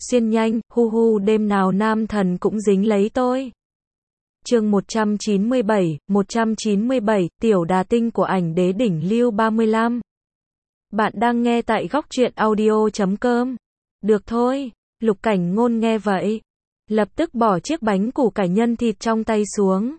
xuyên nhanh, hu hu đêm nào nam thần cũng dính lấy tôi. Chương 197, tiểu đà tinh của ảnh đế đỉnh lưu 35. Bạn đang nghe tại góc truyện audio.com. Được thôi, Lục Cảnh Ngôn nghe vậy, lập tức bỏ chiếc bánh củ cải nhân thịt trong tay xuống.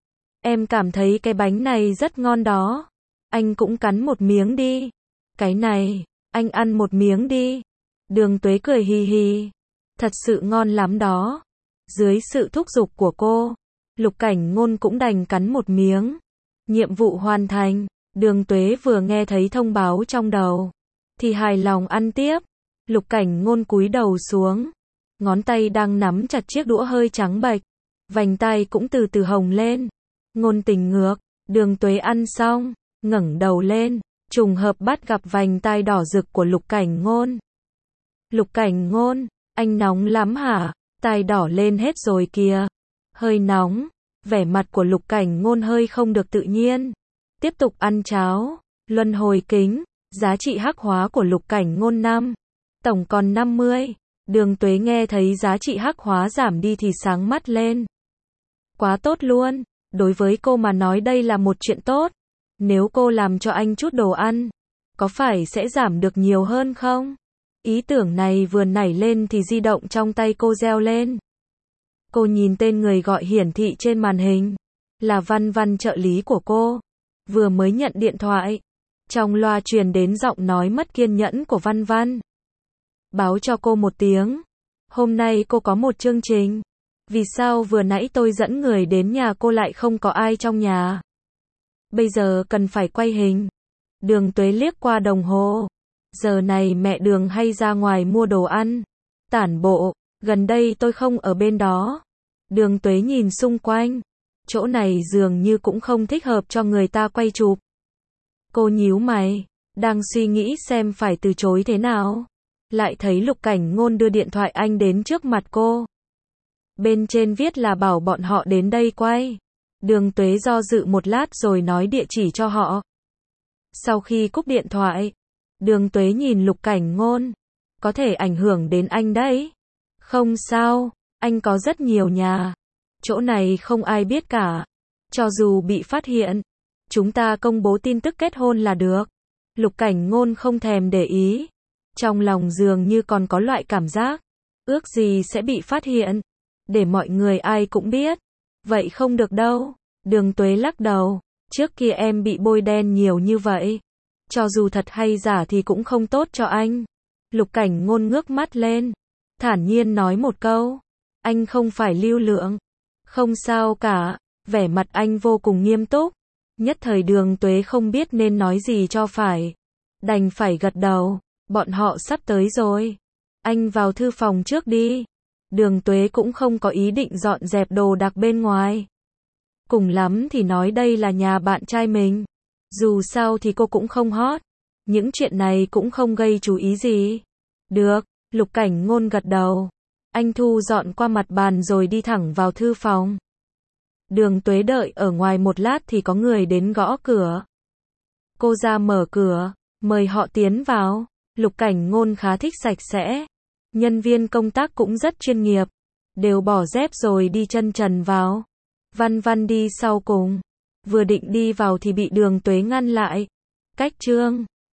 Em cảm thấy cái bánh này rất ngon đó. Anh cũng cắn một miếng đi. Cái này, anh ăn một miếng đi. Đường Tuế cười hì hì. Thật sự ngon lắm đó. Dưới sự thúc giục của cô, Lục Cảnh Ngôn cũng đành cắn một miếng. Nhiệm vụ hoàn thành. Đường Tuế vừa nghe thấy thông báo trong đầu, thì hài lòng ăn tiếp. Lục Cảnh Ngôn cúi đầu xuống. Ngón tay đang nắm chặt chiếc đũa hơi trắng bệch. Vành tai cũng từ từ hồng lên. Ngôn tình ngược. Đường Tuế ăn xong, ngẩng đầu lên, trùng hợp bắt gặp vành tai đỏ rực của Lục Cảnh Ngôn. Lục Cảnh Ngôn, anh nóng lắm hả? Tai đỏ lên hết rồi kìa. Hơi nóng. Vẻ mặt của Lục Cảnh Ngôn hơi không được tự nhiên. Tiếp tục ăn cháo. Luân hồi kính. Giá trị hắc hóa của Lục Cảnh Ngôn 5. Tổng còn 50. Đường Tuế nghe thấy giá trị hắc hóa giảm đi thì sáng mắt lên. Quá tốt luôn. Đối với cô mà nói đây là một chuyện tốt. Nếu cô làm cho anh chút đồ ăn, có phải sẽ giảm được nhiều hơn không? Ý tưởng này vừa nảy lên thì di động trong tay cô reo lên. Cô nhìn tên người gọi hiển thị trên màn hình. Là Văn Văn, trợ lý của cô. Vừa mới nhận điện thoại. Trong loa truyền đến giọng nói mất kiên nhẫn của Văn Văn. Báo cho cô một tiếng. Hôm nay cô có một chương trình. Vì sao vừa nãy tôi dẫn người đến nhà cô lại không có ai trong nhà? Bây giờ cần phải quay hình. Đường Tuế liếc qua đồng hồ. Giờ này mẹ Đường hay ra ngoài mua đồ ăn, tản bộ. Gần đây tôi không ở bên đó. Đường Tuế nhìn xung quanh. Chỗ này dường như cũng không thích hợp cho người ta quay chụp. Cô nhíu mày, đang suy nghĩ xem phải từ chối thế nào. Lại thấy Lục Cảnh Ngôn đưa điện thoại anh đến trước mặt cô. Bên trên viết là bảo bọn họ đến đây quay. Đường Tuế do dự một lát rồi nói địa chỉ cho họ. Sau khi cúp điện thoại, Đường Tuế nhìn Lục Cảnh Ngôn. Có thể ảnh hưởng đến anh đấy. Không sao, anh có rất nhiều nhà. Chỗ này không ai biết cả. Cho dù bị phát hiện, chúng ta công bố tin tức kết hôn là được. Lục Cảnh Ngôn không thèm để ý. Trong lòng dường như còn có loại cảm giác. Ước gì sẽ bị phát hiện. Để mọi người ai cũng biết. Vậy không được đâu. Đường Tuế lắc đầu. Trước kia em bị bôi đen nhiều như vậy. Cho dù thật hay giả thì cũng không tốt cho anh. Lục Cảnh Ngôn ngước mắt lên. Thản nhiên nói một câu. Anh không phải Lưu Lượng. Không sao cả. Vẻ mặt anh vô cùng nghiêm túc. Nhất thời Đường Tuế không biết nên nói gì cho phải. Đành phải gật đầu. Bọn họ sắp tới rồi. Anh vào thư phòng trước đi. Đường Tuế cũng không có ý định dọn dẹp đồ đạc bên ngoài. Cùng lắm thì nói đây là nhà bạn trai mình. Dù sao thì cô cũng không hot. Những chuyện này cũng không gây chú ý gì. Được, Lục Cảnh Ngôn gật đầu. Anh thu dọn qua mặt bàn rồi đi thẳng vào thư phòng. Đường Tuế đợi ở ngoài một lát thì có người đến gõ cửa. Cô ra mở cửa, mời họ tiến vào. Lục Cảnh Ngôn khá thích sạch sẽ. Nhân viên công tác cũng rất chuyên nghiệp. Đều bỏ dép rồi đi chân trần vào. Văn Văn đi sau cùng. Vừa định đi vào thì bị Đường Tuế ngăn lại. Cách Trương.